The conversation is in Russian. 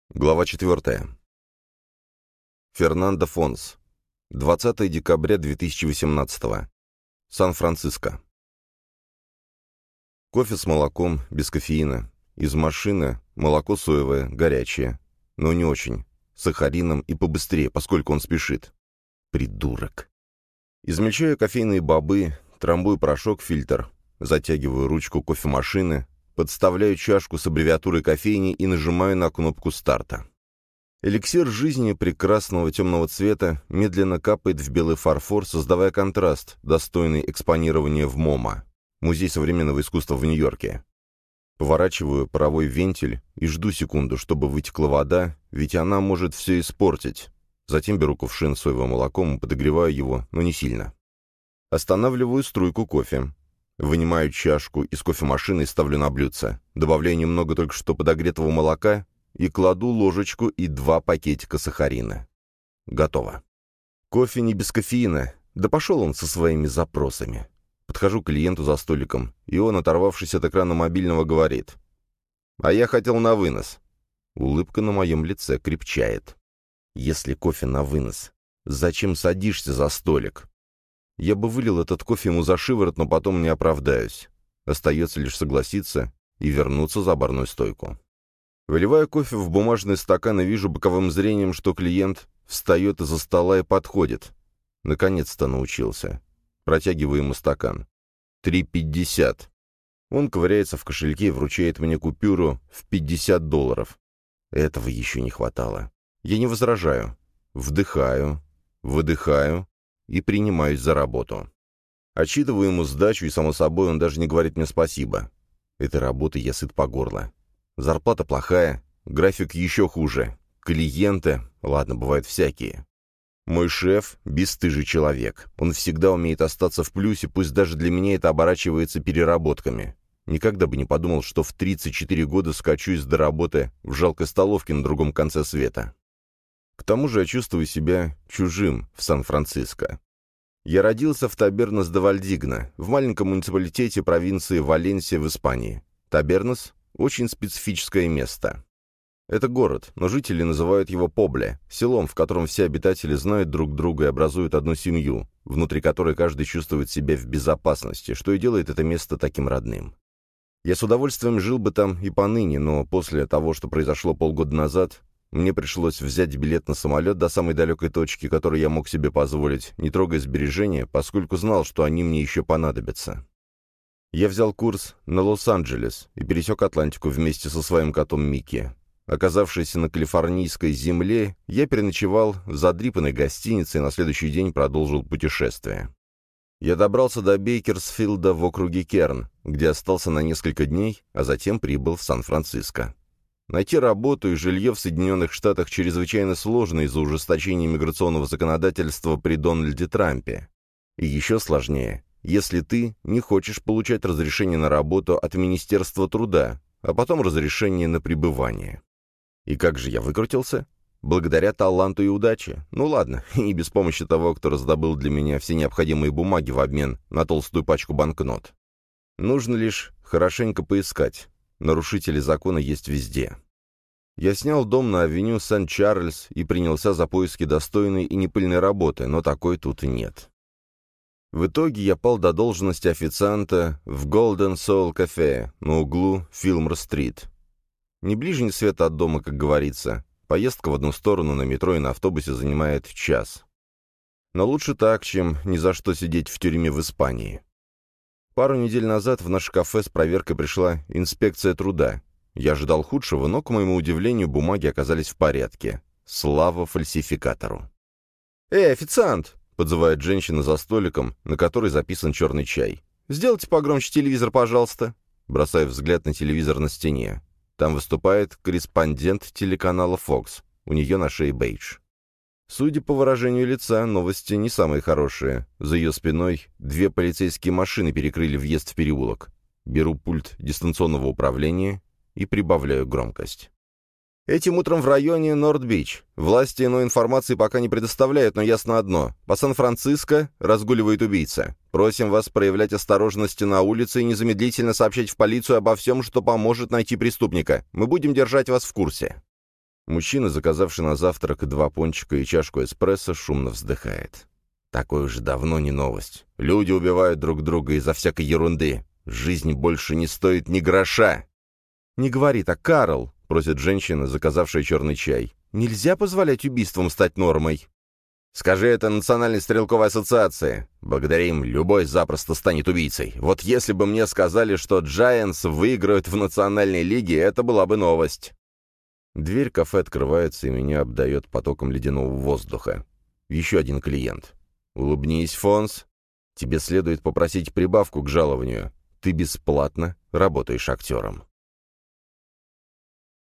Глава 4. Фернандо Фонс. 20 декабря 2018. Сан-Франциско. Кофе с молоком, без кофеина. Из машины молоко соевое, горячее. Но не очень. С сахарином и побыстрее, поскольку он спешит. Придурок. Измельчаю кофейные бобы, трамбую порошок в фильтр, затягиваю ручку кофемашины, подставляю чашку с аббревиатурой кофейни и нажимаю на кнопку старта. Эликсир жизни прекрасного темного цвета медленно капает в белый фарфор, создавая контраст, достойный экспонирования в МоМА, Музей современного искусства в Нью-Йорке. Поворачиваю паровой вентиль и жду секунду, чтобы вытекла вода, ведь она может все испортить. Затем беру кувшин с соевым молоком и подогреваю его, но не сильно. Останавливаю струйку кофе. Вынимаю чашку из кофемашины и ставлю на блюдце. Добавляю немного только что подогретого молока и кладу ложечку и 2 пакетика сахарина. Готово. Кофе не без кофеина. Да пошел он со своими запросами. Подхожу к клиенту за столиком, и он, оторвавшись от экрана мобильного, говорит: «А я хотел на вынос». Улыбка на моем лице крепчает. «Если кофе на вынос, зачем садишься за столик?» Я бы вылил этот кофе ему за шиворот, но потом не оправдаюсь. Остается лишь согласиться и вернуться за барную стойку. Выливаю кофе в бумажный стакан и вижу боковым зрением, что клиент встает из-за стола и подходит. Наконец-то научился. Протягиваю ему стакан. 3,50. Он ковыряется в кошельке и вручает мне купюру в $50. Этого еще не хватало. Я не возражаю. Вдыхаю, выдыхаю и принимаюсь за работу. Отчитываю ему сдачу, и, само собой, он даже не говорит мне спасибо. Этой работы я сыт по горло. Зарплата плохая, график еще хуже. Клиенты, ладно, бывают всякие. Мой шеф — бесстыжий человек. Он всегда умеет остаться в плюсе, пусть даже для меня это оборачивается переработками. Никогда бы не подумал, что в 34 года скачусь до работы в жалкой столовке на другом конце света. К тому же я чувствую себя чужим в Сан-Франциско. Я родился в Табернес-де-Вальдигна, в маленьком муниципалитете провинции Валенсия в Испании. Табернес — очень специфическое место. Это город, но жители называют его Побле, селом, в котором все обитатели знают друг друга и образуют одну семью, внутри которой каждый чувствует себя в безопасности, что и делает это место таким родным. Я с удовольствием жил бы там и поныне, но после того, что произошло полгода назад, мне пришлось взять билет на самолет до самой далекой точки, которую я мог себе позволить, не трогая сбережения, поскольку знал, что они мне еще понадобятся. Я взял курс на Лос-Анджелес и пересек Атлантику вместе со своим котом Микки. Оказавшись на калифорнийской земле, я переночевал в задрипанной гостинице и на следующий день продолжил путешествие. Я добрался до Бейкерсфилда в округе Керн, где остался на несколько дней, а затем прибыл в Сан-Франциско. Найти работу и жилье в Соединенных Штатах чрезвычайно сложно из-за ужесточения миграционного законодательства при Дональде Трампе. И еще сложнее, если ты не хочешь получать разрешение на работу от Министерства труда, а потом разрешение на пребывание. И как же я выкрутился? Благодаря таланту и удаче. Ну ладно, и не без помощи того, кто раздобыл для меня все необходимые бумаги в обмен на толстую пачку банкнот. Нужно лишь хорошенько поискать. Нарушители закона есть везде. Я снял дом на авеню Сент-Чарльз и принялся за поиски достойной и непыльной работы, но такой тут нет. В итоге я пал до должности официанта в Golden Soul Cafe на углу Филмор-стрит. Не ближний свет от дома, как говорится. Поездка в одну сторону на метро и на автобусе занимает час. Но лучше так, чем ни за что сидеть в тюрьме в Испании. Пару недель назад в наше кафе с проверкой пришла инспекция труда. Я ожидал худшего, но, к моему удивлению, бумаги оказались в порядке. Слава фальсификатору. «Эй, официант!» — подзывает женщина за столиком, на который записан черный чай. «Сделайте погромче телевизор, пожалуйста». Бросаю взгляд на телевизор на стене. Там выступает корреспондент телеканала Fox. У нее на шее бейдж. Судя по выражению лица, новости не самые хорошие. За ее спиной 2 полицейские машины перекрыли въезд в переулок. Беру пульт дистанционного управления и прибавляю громкость. Этим утром в районе Норт-Бич. Власти иной информации пока не предоставляют, но ясно одно. По Сан-Франциско разгуливает убийца. Просим вас проявлять осторожность на улице и незамедлительно сообщать в полицию обо всем, что поможет найти преступника. Мы будем держать вас в курсе. Мужчина, заказавший на завтрак 2 пончика и чашку эспрессо, шумно вздыхает. Такое уже давно не новость. Люди убивают друг друга из-за всякой ерунды. Жизнь больше не стоит ни гроша. «Не говори так, Карл», — просит женщина, заказавшая черный чай. «Нельзя позволять убийствам стать нормой». «Скажи это Национальной стрелковой ассоциации. Благодаря им любой запросто станет убийцей. Вот если бы мне сказали, что Giants выиграют в Национальной лиге, это была бы новость». Дверь кафе открывается, и меня обдает потоком ледяного воздуха. Еще один клиент. «Улыбнись, Фонс. Тебе следует попросить прибавку к жалованию. Ты бесплатно работаешь актером».